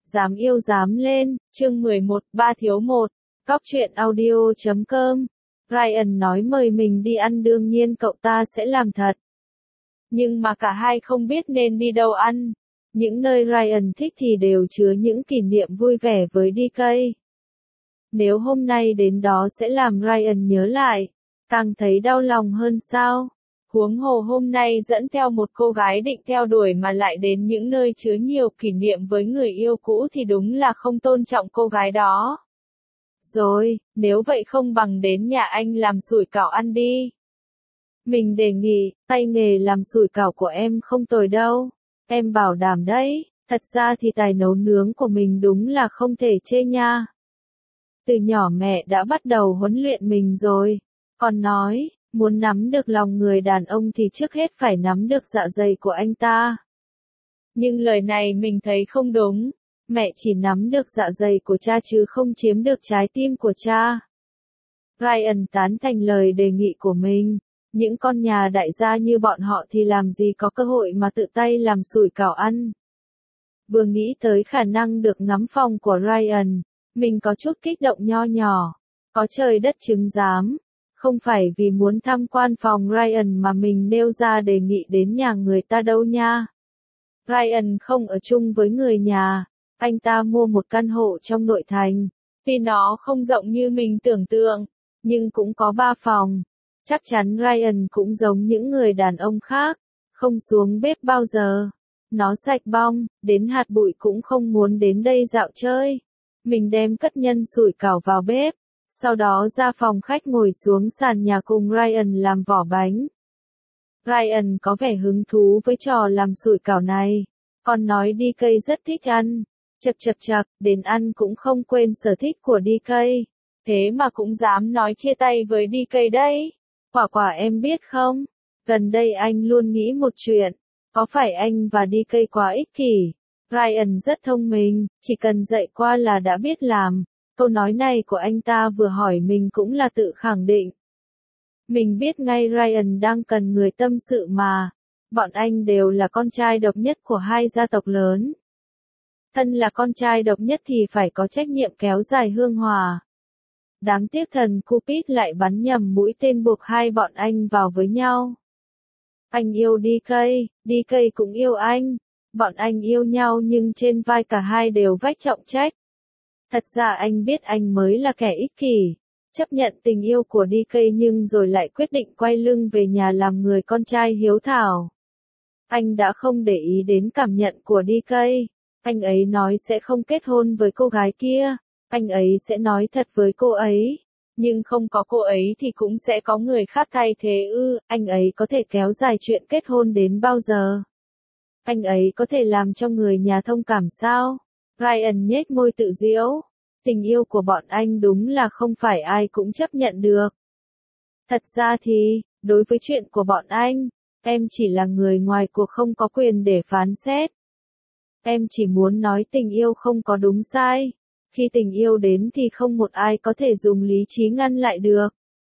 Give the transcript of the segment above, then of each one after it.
Dám yêu dám lên, chương 11, 3 thiếu 1, Góc truyện audio.com. Ryan nói mời mình đi ăn đương nhiên cậu ta sẽ làm thật. Nhưng mà cả hai không biết nên đi đâu ăn. Những nơi Ryan thích thì đều chứa những kỷ niệm vui vẻ với DK. Nếu hôm nay đến đó sẽ làm Ryan nhớ lại, càng thấy đau lòng hơn sao. Huống hồ hôm nay dẫn theo một cô gái định theo đuổi mà lại đến những nơi chứa nhiều kỷ niệm với người yêu cũ thì đúng là không tôn trọng cô gái đó. Rồi, nếu vậy không bằng đến nhà anh làm sủi cảo ăn đi. Mình đề nghị, tay nghề làm sủi cảo của em không tồi đâu. Em bảo đảm đấy, thật ra thì tài nấu nướng của mình đúng là không thể chê nha. Từ nhỏ mẹ đã bắt đầu huấn luyện mình rồi. Còn nói, muốn nắm được lòng người đàn ông thì trước hết phải nắm được dạ dày của anh ta. Nhưng lời này mình thấy không đúng. Mẹ chỉ nắm được dạ dày của cha chứ không chiếm được trái tim của cha. Ryan tán thành lời đề nghị của mình. Những con nhà đại gia như bọn họ thì làm gì có cơ hội mà tự tay làm sủi cảo ăn. Vừa nghĩ tới khả năng được ngắm phòng của Ryan, mình có chút kích động nho nhỏ. Có trời đất chứng giám. Không phải vì muốn tham quan phòng Ryan mà mình nêu ra đề nghị đến nhà người ta đâu nha. Ryan không ở chung với người nhà. Anh ta mua một căn hộ trong nội thành. Tuy nó không rộng như mình tưởng tượng, nhưng cũng có 3 phòng. Chắc chắn Ryan cũng giống những người đàn ông khác, không xuống bếp bao giờ. Nó sạch bong, đến hạt bụi cũng không muốn đến đây dạo chơi. Mình đem cất nhân sủi cảo vào bếp, sau đó ra phòng khách ngồi xuống sàn nhà cùng Ryan làm vỏ bánh. Ryan có vẻ hứng thú với trò làm sủi cảo này, còn nói DK rất thích ăn. Chật, đến ăn cũng không quên sở thích của DK. Thế mà cũng dám nói chia tay với DK đấy. Quả em biết không? Gần đây anh luôn nghĩ một chuyện. Có phải anh và DK quá ích kỷ? Ryan rất thông minh, chỉ cần dạy qua là đã biết làm. Câu nói này của anh ta vừa hỏi mình cũng là tự khẳng định. Mình biết ngay Ryan đang cần người tâm sự mà. Bọn anh đều là con trai độc nhất của hai gia tộc lớn. Thân là con trai độc nhất thì phải có trách nhiệm kéo dài hương hòa. Đáng tiếc thần Cupid lại bắn nhầm mũi tên buộc hai bọn anh vào với nhau. Anh yêu DK, DK cũng yêu anh. Bọn anh yêu nhau nhưng trên vai cả hai đều vác trọng trách. Thật ra anh biết anh mới là kẻ ích kỷ, chấp nhận tình yêu của DK nhưng rồi lại quyết định quay lưng về nhà làm người con trai hiếu thảo. Anh đã không để ý đến cảm nhận của DK. Anh ấy nói sẽ không kết hôn với cô gái kia. Anh ấy sẽ nói thật với cô ấy. Nhưng không có cô ấy thì cũng sẽ có người khác thay thế ư. Anh ấy có thể kéo dài chuyện kết hôn đến bao giờ? Anh ấy có thể làm cho người nhà thông cảm sao? Ryan nhếch môi tự giễu. Tình yêu của bọn anh đúng là không phải ai cũng chấp nhận được. Thật ra thì, đối với chuyện của bọn anh, em chỉ là người ngoài cuộc không có quyền để phán xét. Em chỉ muốn nói tình yêu không có đúng sai. Khi tình yêu đến thì không một ai có thể dùng lý trí ngăn lại được.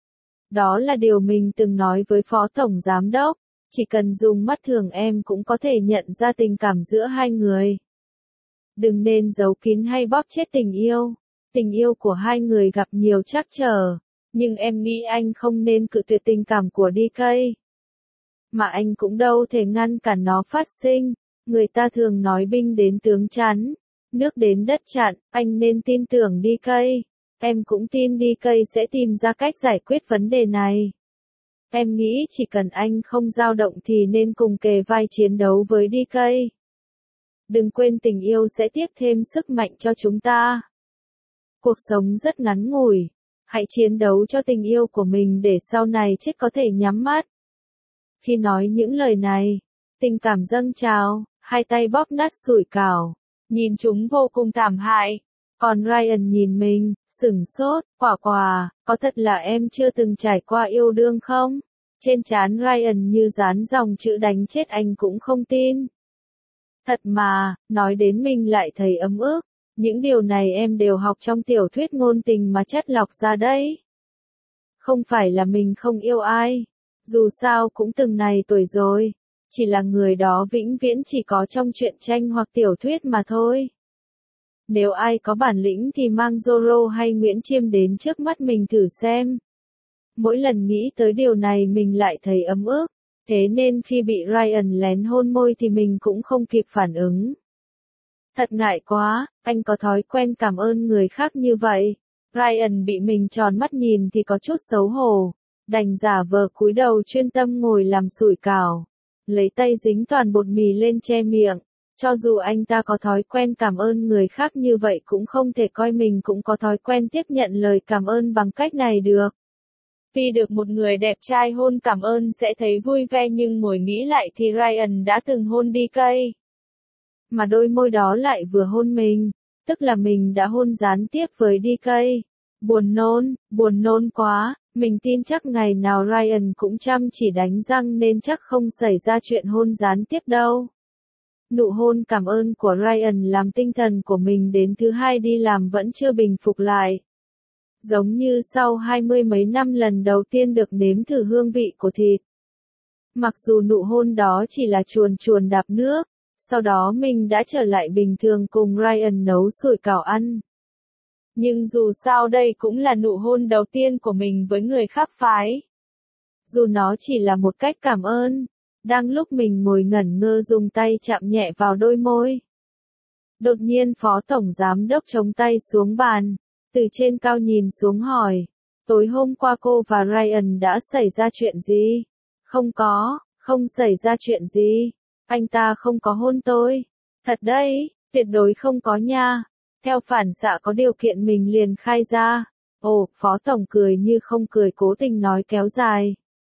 Đó là điều mình từng nói với Phó Tổng Giám Đốc. Chỉ cần dùng mắt thường em cũng có thể nhận ra tình cảm giữa hai người. Đừng nên giấu kín hay bóp chết tình yêu. Tình yêu của hai người gặp nhiều trắc trở. Nhưng em nghĩ anh không nên cự tuyệt tình cảm của DK. Mà anh cũng đâu thể ngăn cản nó phát sinh. Người ta thường nói binh đến tướng chắn. Nước đến đất chặn, anh nên tin tưởng DK. Em cũng tin DK sẽ tìm ra cách giải quyết vấn đề này. Em nghĩ chỉ cần anh không dao động thì nên cùng kề vai chiến đấu với DK. Đừng quên tình yêu sẽ tiếp thêm sức mạnh cho chúng ta. Cuộc sống rất ngắn ngủi. Hãy chiến đấu cho tình yêu của mình để sau này chết có thể nhắm mắt. Khi nói những lời này, tình cảm dâng trào, hai tay bóp nát sủi cảo. Nhìn chúng vô cùng thảm hại. Còn Ryan nhìn mình, sửng sốt, quả, có thật là em chưa từng trải qua yêu đương không? Trên trán Ryan như dán dòng chữ đánh chết anh cũng không tin. Thật mà, nói đến mình lại thấy ấm ức. Những điều này em đều học trong tiểu thuyết ngôn tình mà chất lọc ra đấy. Không phải là mình không yêu ai. Dù sao cũng từng này tuổi rồi. Chỉ là người đó vĩnh viễn chỉ có trong truyện tranh hoặc tiểu thuyết mà thôi. Nếu ai có bản lĩnh thì mang Zoro hay Nguyễn Chiêm đến trước mắt mình thử xem. Mỗi lần nghĩ tới điều này mình lại thấy ấm ức, thế nên khi bị Ryan lén hôn môi thì mình cũng không kịp phản ứng. Thật ngại quá, anh có thói quen cảm ơn người khác như vậy. Ryan bị mình tròn mắt nhìn thì có chút xấu hổ, đành giả vờ cúi đầu chuyên tâm ngồi làm sủi cảo, lấy tay dính toàn bột mì lên che miệng. Cho dù anh ta có thói quen cảm ơn người khác như vậy cũng không thể coi mình cũng có thói quen tiếp nhận lời cảm ơn bằng cách này được. Vì được một người đẹp trai hôn cảm ơn sẽ thấy vui vẻ nhưng ngồi nghĩ lại thì Ryan đã từng hôn DK. Mà đôi môi đó lại vừa hôn mình, tức là mình đã hôn gián tiếp với DK. Buồn nôn quá, mình tin chắc ngày nào Ryan cũng chăm chỉ đánh răng nên chắc không xảy ra chuyện hôn gián tiếp đâu. Nụ hôn cảm ơn của Ryan làm tinh thần của mình đến thứ hai đi làm vẫn chưa bình phục lại. Giống như sau 20 mấy năm lần đầu tiên được nếm thử hương vị của thịt. Mặc dù nụ hôn đó chỉ là chuồn chuồn đạp nước, sau đó mình đã trở lại bình thường cùng Ryan nấu sủi cảo ăn. Nhưng dù sao đây cũng là nụ hôn đầu tiên của mình với người khác phái. Dù nó chỉ là một cách cảm ơn, đang lúc mình ngồi ngẩn ngơ dùng tay chạm nhẹ vào đôi môi. Đột nhiên Phó Tổng Giám Đốc chống tay xuống bàn, từ trên cao nhìn xuống hỏi, tối hôm qua cô và Ryan đã xảy ra chuyện gì? Không xảy ra chuyện gì. Anh ta không có hôn tôi. Thật đấy, tuyệt đối không có nha. Theo phản xạ có điều kiện mình liền khai ra. Ồ, Phó Tổng cười như không cười cố tình nói kéo dài.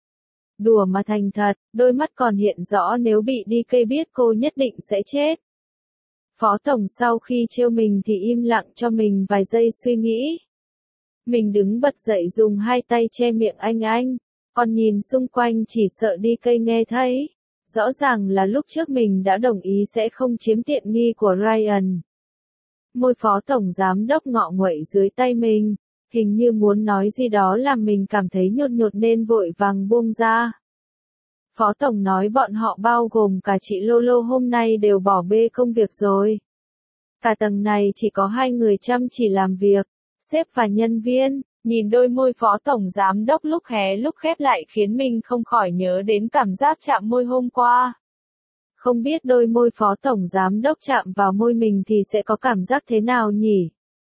Đùa mà thành thật, đôi mắt còn hiện rõ nếu bị DK biết cô nhất định sẽ chết. Phó Tổng sau khi trêu mình thì im lặng cho mình vài giây suy nghĩ. Mình đứng bật dậy dùng hai tay che miệng anh, còn nhìn xung quanh chỉ sợ DK nghe thấy. Rõ ràng là lúc trước mình đã đồng ý sẽ không chiếm tiện nghi của Ryan. Môi Phó Tổng Giám Đốc ngọ nguậy dưới tay mình, hình như muốn nói gì đó làm mình cảm thấy nhột nhột nên vội vàng buông ra. Phó Tổng nói bọn họ bao gồm cả chị Lolo hôm nay đều bỏ bê công việc rồi. Cả tầng này chỉ có 2 người chăm chỉ làm việc, sếp và nhân viên. Nhìn đôi môi Phó Tổng Giám Đốc lúc hé lúc khép lại khiến mình không khỏi nhớ đến cảm giác chạm môi hôm qua. Không biết đôi môi Phó Tổng Giám Đốc chạm vào môi mình thì sẽ có cảm giác thế nào nhỉ?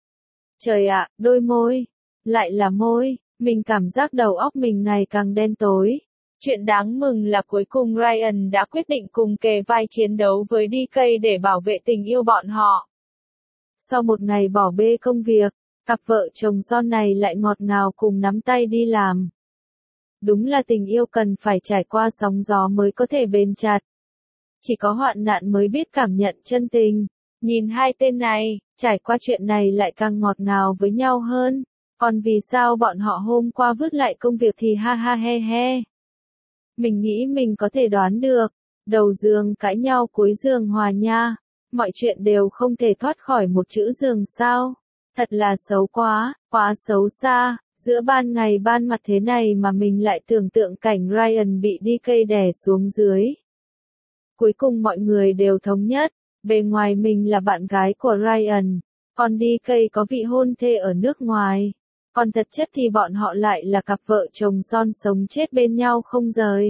Trời ạ, đôi môi. Lại là môi, mình cảm giác đầu óc mình ngày càng đen tối. Chuyện đáng mừng là cuối cùng Ryan đã quyết định cùng kề vai chiến đấu với DK để bảo vệ tình yêu bọn họ. Sau một ngày bỏ bê công việc, cặp vợ chồng son này lại ngọt ngào cùng nắm tay đi làm. Đúng là tình yêu cần phải trải qua sóng gió mới có thể bền chặt. Chỉ có hoạn nạn mới biết cảm nhận chân tình. Nhìn hai tên này, trải qua chuyện này lại càng ngọt ngào với nhau hơn. Còn vì sao bọn họ hôm qua vứt lại công việc thì ha ha he he. Mình nghĩ mình có thể đoán được. Đầu giường cãi nhau cuối giường hòa nha. Mọi chuyện đều không thể thoát khỏi một chữ giường sao. Thật là xấu quá, quá xấu xa. Giữa ban ngày ban mặt thế này mà mình lại tưởng tượng cảnh Ryan bị DK đè xuống dưới. Cuối cùng mọi người đều thống nhất. Bề ngoài mình là bạn gái của Ryan. Còn DK có vị hôn thê ở nước ngoài. Còn thật chất thì bọn họ lại là cặp vợ chồng son sống chết bên nhau không rời.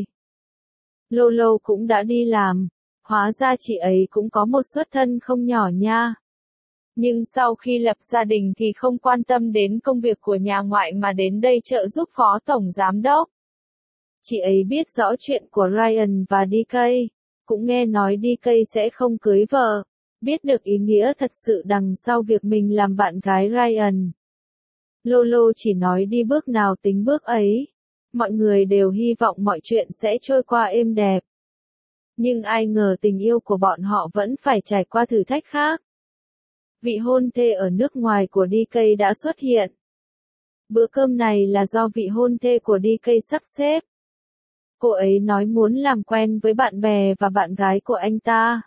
Lolo cũng đã đi làm. Hóa ra chị ấy cũng có một xuất thân không nhỏ nha. Nhưng sau khi lập gia đình thì không quan tâm đến công việc của nhà ngoại mà đến đây trợ giúp Phó Tổng Giám Đốc. Chị ấy biết rõ chuyện của Ryan và DK. Cũng nghe nói DK sẽ không cưới vợ. Biết được ý nghĩa thật sự đằng sau việc mình làm bạn gái Ryan. Lolo chỉ nói đi bước nào tính bước ấy. Mọi người đều hy vọng mọi chuyện sẽ trôi qua êm đẹp. Nhưng ai ngờ tình yêu của bọn họ vẫn phải trải qua thử thách khác. Vị hôn thê ở nước ngoài của DK đã xuất hiện. Bữa cơm này là do vị hôn thê của DK sắp xếp. Cô ấy nói muốn làm quen với bạn bè và bạn gái của anh ta.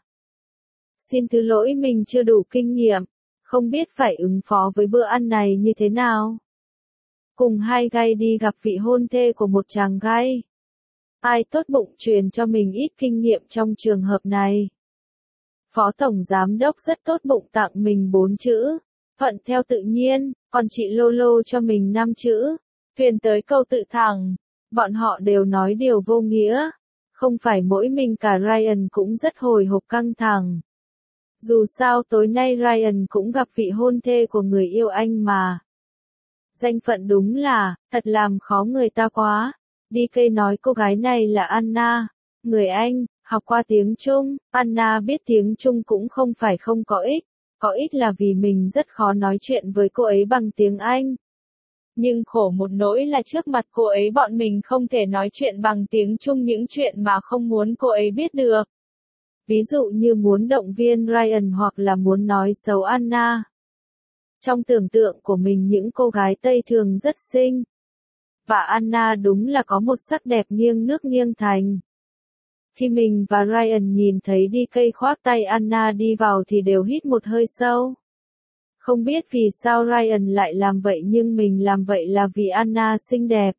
Xin thứ lỗi mình chưa đủ kinh nghiệm, không biết phải ứng phó với bữa ăn này như thế nào. Cùng hai gay đi gặp vị hôn thê của một chàng gay. Ai tốt bụng truyền cho mình ít kinh nghiệm trong trường hợp này. Phó tổng giám đốc rất tốt bụng tặng mình 4 chữ. Thuận theo tự nhiên, còn chị Lolo cho mình 5 chữ. Thuyền tới câu tự thẳng. Bọn họ đều nói điều vô nghĩa. Không phải mỗi mình cả Ryan cũng rất hồi hộp căng thẳng. Dù sao tối nay Ryan cũng gặp vị hôn thê của người yêu anh mà. Danh phận đúng là, thật làm khó người ta quá. DK nói cô gái này là Anna. Người Anh, học qua tiếng Trung. Anna biết tiếng Trung cũng không phải không có ích. Có ích là vì mình rất khó nói chuyện với cô ấy bằng tiếng Anh. Nhưng khổ một nỗi là trước mặt cô ấy bọn mình không thể nói chuyện bằng tiếng Trung những chuyện mà không muốn cô ấy biết được. Ví dụ như muốn động viên Ryan hoặc là muốn nói xấu Anna. Trong tưởng tượng của mình những cô gái Tây thường rất xinh. Và Anna đúng là có một sắc đẹp nghiêng nước nghiêng thành. Khi mình và Ryan nhìn thấy DK khoác tay Anna đi vào thì đều hít một hơi sâu. Không biết vì sao Ryan lại làm vậy nhưng mình làm vậy là vì Anna xinh đẹp.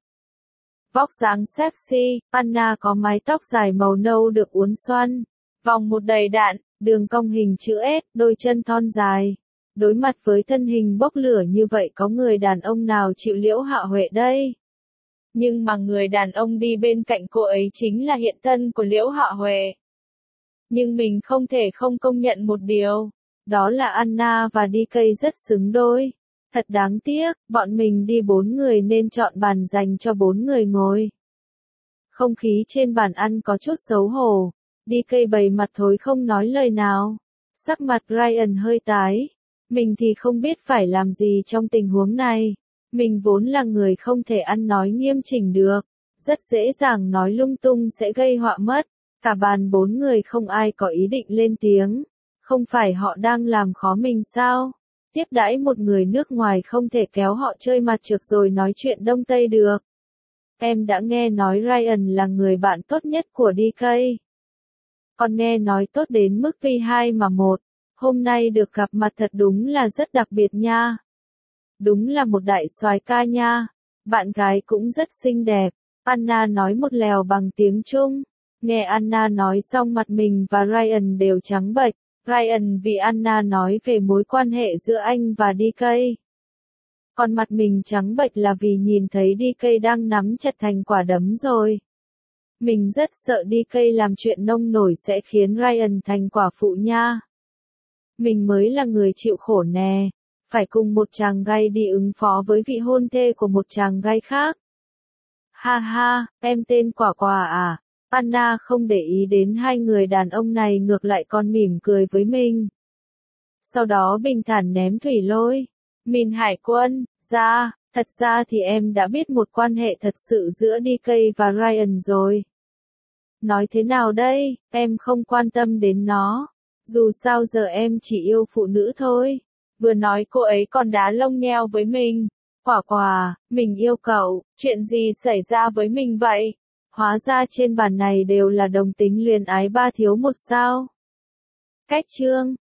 Vóc dáng sexy, Anna có mái tóc dài màu nâu được uốn xoăn, vòng một đầy đặn, đường cong hình chữ S, đôi chân thon dài. Đối mặt với thân hình bốc lửa như vậy có người đàn ông nào chịu Liễu Hạ Huệ đây? Nhưng mà người đàn ông đi bên cạnh cô ấy chính là hiện thân của Liễu Hạ Huệ. Nhưng mình không thể không công nhận một điều. Đó là Anna và DK rất xứng đôi. Thật đáng tiếc, bọn mình đi 4 người nên chọn bàn dành cho 4 người ngồi. Không khí trên bàn ăn có chút xấu hổ. DK bày mặt thối không nói lời nào. Sắc mặt Ryan hơi tái. Mình thì không biết phải làm gì trong tình huống này. Mình vốn là người không thể ăn nói nghiêm chỉnh được. Rất dễ dàng nói lung tung sẽ gây họa mất. Cả bàn 4 người không ai có ý định lên tiếng. Không phải họ đang làm khó mình sao? Tiếp đãi một người nước ngoài không thể kéo họ chơi mặt trược rồi nói chuyện Đông Tây được. Em đã nghe nói Ryan là người bạn tốt nhất của DK. Còn nghe nói tốt đến mức phi 2 mà 1. Hôm nay được gặp mặt thật đúng là rất đặc biệt nha. Đúng là một đại soái ca nha. Bạn gái cũng rất xinh đẹp. Anna nói một lèo bằng tiếng Trung. Nghe Anna nói xong mặt mình và Ryan đều trắng bệch. Ryan vì Anna nói về mối quan hệ giữa anh và DK. Còn mặt mình trắng bệch là vì nhìn thấy DK đang nắm chặt thành quả đấm rồi. Mình rất sợ DK làm chuyện nông nổi sẽ khiến Ryan thành quả phụ nha. Mình mới là người chịu khổ nè. Phải cùng một chàng gay đi ứng phó với vị hôn thê của một chàng gay khác. Ha ha, em tên Quả Quả à? Anna không để ý đến hai người đàn ông này ngược lại còn mỉm cười với mình. Sau đó bình thản ném thủy lôi. Min Hải Quân, thật ra thì em đã biết một quan hệ thật sự giữa DK và Ryan rồi. Nói thế nào đây, em không quan tâm đến nó. Dù sao giờ em chỉ yêu phụ nữ thôi. Vừa nói cô ấy còn đá lông nheo với mình. Quả Quả, mình yêu cậu, chuyện gì xảy ra với mình vậy? Hóa ra trên bàn này đều là đồng tính luyến ái 3 thiếu 1 sao. Cách chương